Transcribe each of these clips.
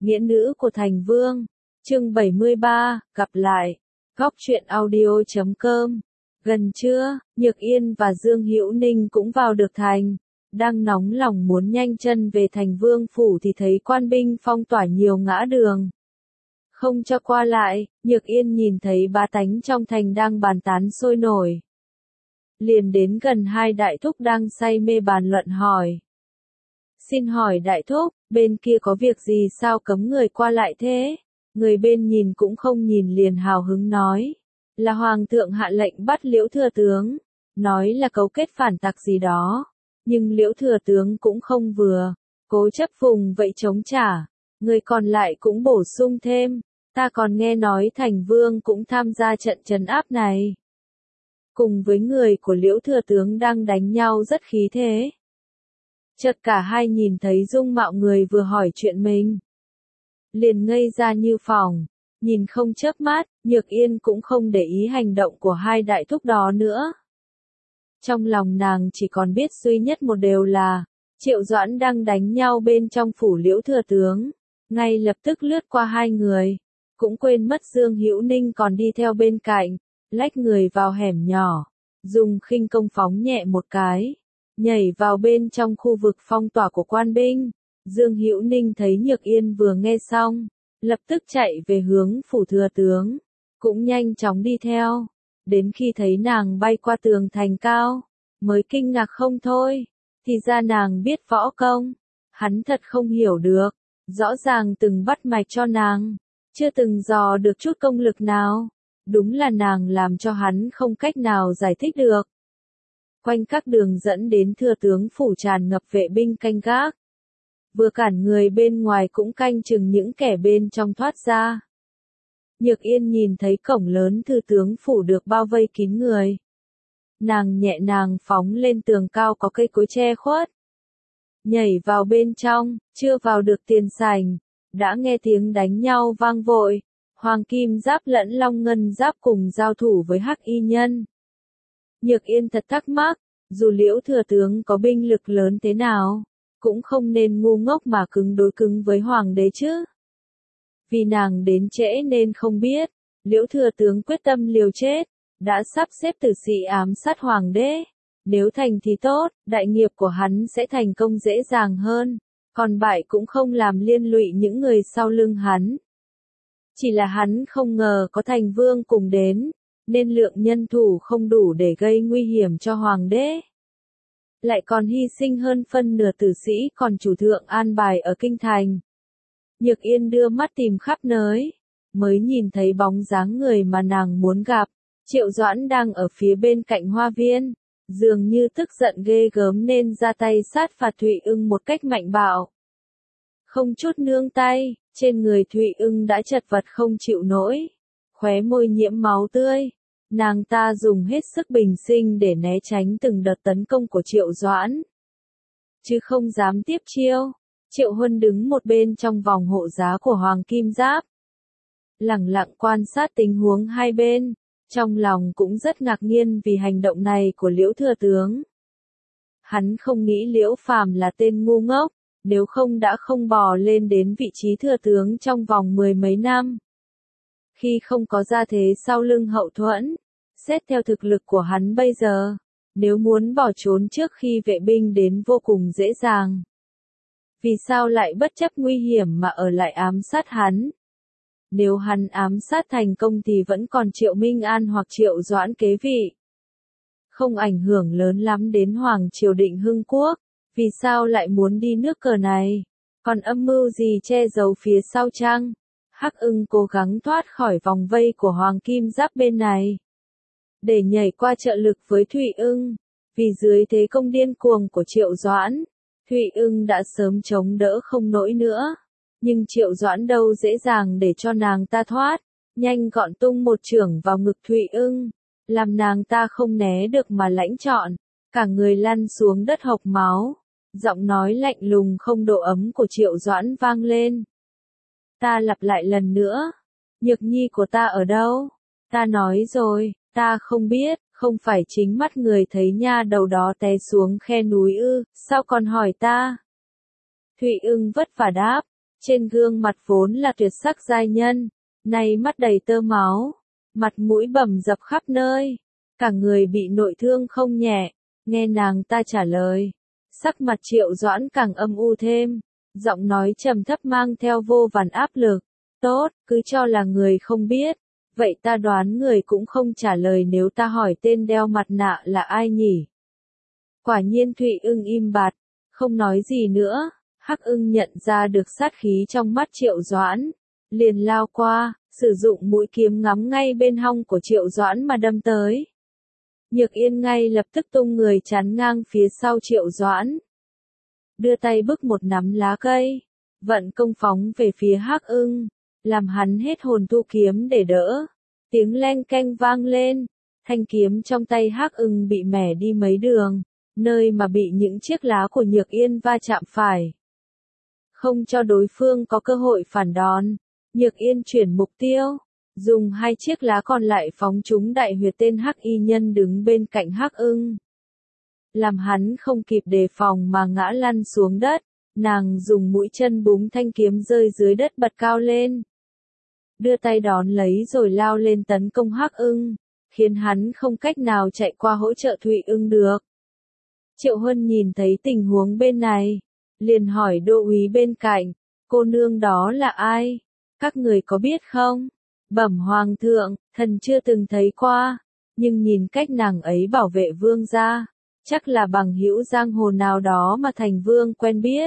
Nghĩa nữ của Thành Vương. Chương 73, gặp lại. Góc truyện audio.com. Gần trưa, Nhược Yên và Dương Hữu Ninh cũng vào được thành. Đang nóng lòng muốn nhanh chân về Thành Vương phủ thì thấy quan binh phong tỏa nhiều ngã đường. Không cho qua lại, Nhược Yên nhìn thấy bá tánh trong thành đang bàn tán sôi nổi. Liền đến gần hai đại thúc đang say mê bàn luận hỏi. Xin hỏi đại thúc, bên kia có việc gì sao cấm người qua lại thế? Người bên nhìn cũng không nhìn liền hào hứng nói. Là hoàng thượng hạ lệnh bắt Liễu thừa tướng. Nói là cấu kết phản tặc gì đó. Nhưng Liễu thừa tướng cũng không vừa. Cố chấp vùng vậy chống trả. Người còn lại cũng bổ sung thêm. Ta còn nghe nói Thành Vương cũng tham gia trận trấn áp này. Cùng với người của Liễu thừa tướng đang đánh nhau rất khí thế. Chợt cả hai nhìn thấy dung mạo người vừa hỏi chuyện mình. Liền ngây ra như phỏng, nhìn không chớp mắt, Nhược Yên cũng không để ý hành động của hai đại thúc đó nữa. Trong lòng nàng chỉ còn biết duy nhất một điều là, Triệu Doãn đang đánh nhau bên trong phủ Liễu thừa tướng, ngay lập tức lướt qua hai người, cũng quên mất Dương Hữu Ninh còn đi theo bên cạnh, lách người vào hẻm nhỏ, dùng khinh công phóng nhẹ một cái, nhảy vào bên trong khu vực phong tỏa của quan binh. Dương Hữu Ninh thấy Nhược Yên vừa nghe xong, lập tức chạy về hướng phủ thừa tướng, cũng nhanh chóng đi theo, đến khi thấy nàng bay qua tường thành cao, mới kinh ngạc không thôi, thì ra nàng biết võ công, hắn thật không hiểu được, rõ ràng từng bắt mạch cho nàng, chưa từng dò được chút công lực nào, đúng là nàng làm cho hắn không cách nào giải thích được. Quanh các đường dẫn đến thừa tướng phủ tràn ngập vệ binh canh gác. Vừa cản người bên ngoài cũng canh chừng những kẻ bên trong thoát ra. Nhược Yên nhìn thấy cổng lớn thừa tướng phủ được bao vây kín người. Nàng nhẹ nhàng phóng lên tường cao có cây cối che khuất. Nhảy vào bên trong, chưa vào được tiền sảnh, đã nghe tiếng đánh nhau vang vội. Hoàng kim giáp lẫn long ngân giáp cùng giao thủ với hắc y nhân. Nhược Yên thật thắc mắc, dù Liễu thừa tướng có binh lực lớn thế nào, cũng không nên ngu ngốc mà cứng đối cứng với hoàng đế chứ. Vì nàng đến trễ nên không biết, Liễu thừa tướng quyết tâm liều chết, đã sắp xếp tử sĩ ám sát hoàng đế. Nếu thành thì tốt, đại nghiệp của hắn sẽ thành công dễ dàng hơn, còn bại cũng không làm liên lụy những người sau lưng hắn. Chỉ là hắn không ngờ có Thành Vương cùng đến, nên lượng nhân thủ không đủ để gây nguy hiểm cho hoàng đế. Lại còn hy sinh hơn phân nửa tử sĩ còn chủ thượng an bài ở kinh thành. Nhược Yên đưa mắt tìm khắp nơi, mới nhìn thấy bóng dáng người mà nàng muốn gặp. Triệu Doãn đang ở phía bên cạnh hoa viên, dường như tức giận ghê gớm nên ra tay sát phạt Thụy Ưng một cách mạnh bạo. Không chút nương tay, trên người Thụy Ưng đã chật vật không chịu nổi, khóe môi nhiễm máu tươi. Nàng ta dùng hết sức bình sinh để né tránh từng đợt tấn công của Triệu Doãn, chứ không dám tiếp chiêu. Triệu Huân đứng một bên trong vòng hộ giá của Hoàng Kim Giáp, lẳng lặng quan sát tình huống hai bên, trong lòng cũng rất ngạc nhiên vì hành động này của Liễu thừa tướng. Hắn không nghĩ Liễu Phàm là tên ngu ngốc, nếu không đã không bò lên đến vị trí thừa tướng trong vòng 10 mấy năm. Khi không có gia thế sau lưng hậu thuẫn, xét theo thực lực của hắn bây giờ, nếu muốn bỏ trốn trước khi vệ binh đến vô cùng dễ dàng. Vì sao lại bất chấp nguy hiểm mà ở lại ám sát hắn? Nếu hắn ám sát thành công thì vẫn còn Triệu Minh An hoặc Triệu Doãn kế vị. Không ảnh hưởng lớn lắm đến Hoàng triều Định Hưng Quốc, vì sao lại muốn đi nước cờ này? Còn âm mưu gì che giấu phía sau chăng? Hắc Ưng cố gắng thoát khỏi vòng vây của Hoàng Kim Giáp bên này, để nhảy qua trợ lực với Thụy Ưng. Vì dưới thế công điên cuồng của Triệu Doãn, Thụy Ưng đã sớm chống đỡ không nổi nữa. Nhưng Triệu Doãn đâu dễ dàng để cho nàng ta thoát, nhanh gọn tung một chưởng vào ngực Thụy Ưng, làm nàng ta không né được mà lãnh trọn, cả người lăn xuống đất hộc máu. Giọng nói lạnh lùng không độ ấm của Triệu Doãn vang lên. Ta lặp lại lần nữa, Nhược nhi của ta ở đâu? Ta nói rồi, ta không biết, không phải chính mắt người thấy nha đầu đó té xuống khe núi ư, sao còn hỏi ta? Thụy Ưng vất vả đáp, Trên gương mặt vốn là tuyệt sắc giai nhân, nay mắt đầy tơ máu, mặt mũi bầm dập khắp nơi, cả người bị nội thương không nhẹ, nghe nàng ta trả lời. Sắc mặt Triệu Doãn càng âm u thêm, giọng nói trầm thấp mang theo vô vàn áp lực. Tốt, cứ cho là người không biết, vậy ta đoán người cũng không trả lời nếu ta hỏi tên đeo mặt nạ là ai nhỉ? Quả nhiên Thụy Ưng im bặt, không nói gì nữa. Hắc Ưng nhận ra được sát khí trong mắt Triệu Doãn, liền lao qua, sử dụng mũi kiếm ngắm ngay bên hông của Triệu Doãn mà đâm tới. Nhược Yên ngay lập tức tung người chắn ngang phía sau Triệu Doãn, đưa tay bức một nắm lá cây, vận công phóng về phía Hắc Ưng, làm hắn hết hồn thu kiếm để đỡ. Tiếng leng keng vang lên, thanh kiếm trong tay Hắc Ưng bị mẻ đi mấy đường, nơi mà bị những chiếc lá của Nhược Yên va chạm phải. Không cho đối phương có cơ hội phản đòn, Nhược Yên chuyển mục tiêu, dùng hai chiếc lá còn lại phóng trúng đại huyệt tên Hắc y nhân đứng bên cạnh Hắc Ưng. Làm hắn không kịp đề phòng mà ngã lăn xuống đất, nàng dùng mũi chân búng thanh kiếm rơi dưới đất bật cao lên. Đưa tay đón lấy rồi lao lên tấn công Hắc Ưng, khiến hắn không cách nào chạy qua hỗ trợ Thụy Ưng được. Triệu Huân nhìn thấy tình huống bên này, liền hỏi đô úy bên cạnh, cô nương đó là ai? Các người có biết không? Bẩm hoàng thượng, thần chưa từng thấy qua, nhưng nhìn cách nàng ấy bảo vệ vương gia, chắc là bằng hữu giang hồ nào đó mà thành vương quen biết.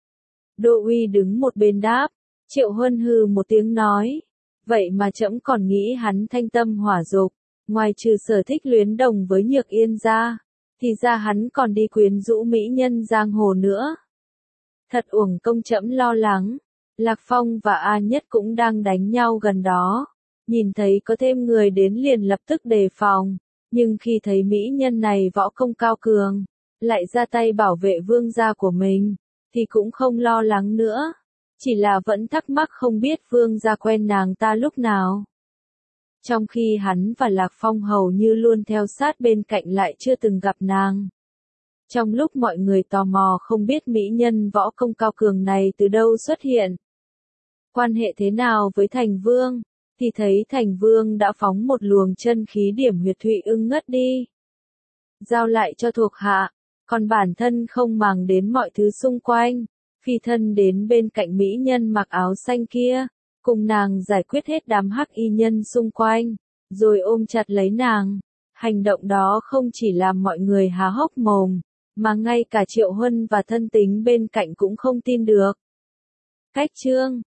Đô uy đứng một bên đáp, Triệu Huân hừ một tiếng nói, vậy mà trẫm còn nghĩ hắn thanh tâm hỏa dục, ngoài trừ sở thích luyến đồng với Nhược Yên ra, thì ra hắn còn đi quyến rũ mỹ nhân giang hồ nữa. Thật uổng công trẫm lo lắng. Lạc Phong và A Nhất cũng đang đánh nhau gần đó, nhìn thấy có thêm người đến liền lập tức đề phòng, nhưng khi thấy mỹ nhân này võ công cao cường, lại ra tay bảo vệ vương gia của mình, thì cũng không lo lắng nữa, chỉ là vẫn thắc mắc không biết vương gia quen nàng ta lúc nào. Trong khi hắn và Lạc Phong hầu như luôn theo sát bên cạnh lại chưa từng gặp nàng. Trong lúc mọi người tò mò không biết mỹ nhân võ công cao cường này từ đâu xuất hiện, quan hệ thế nào với Thành Vương, thì thấy Thành Vương đã phóng một luồng chân khí điểm huyệt Thụy Ưng ngất đi. Giao lại cho thuộc hạ, còn bản thân không màng đến mọi thứ xung quanh, phi thân đến bên cạnh mỹ nhân mặc áo xanh kia, cùng nàng giải quyết hết đám hắc y nhân xung quanh, rồi ôm chặt lấy nàng. Hành động đó không chỉ làm mọi người há hốc mồm, mà ngay cả Triệu Huân và thân tín bên cạnh cũng không tin được. Cách chương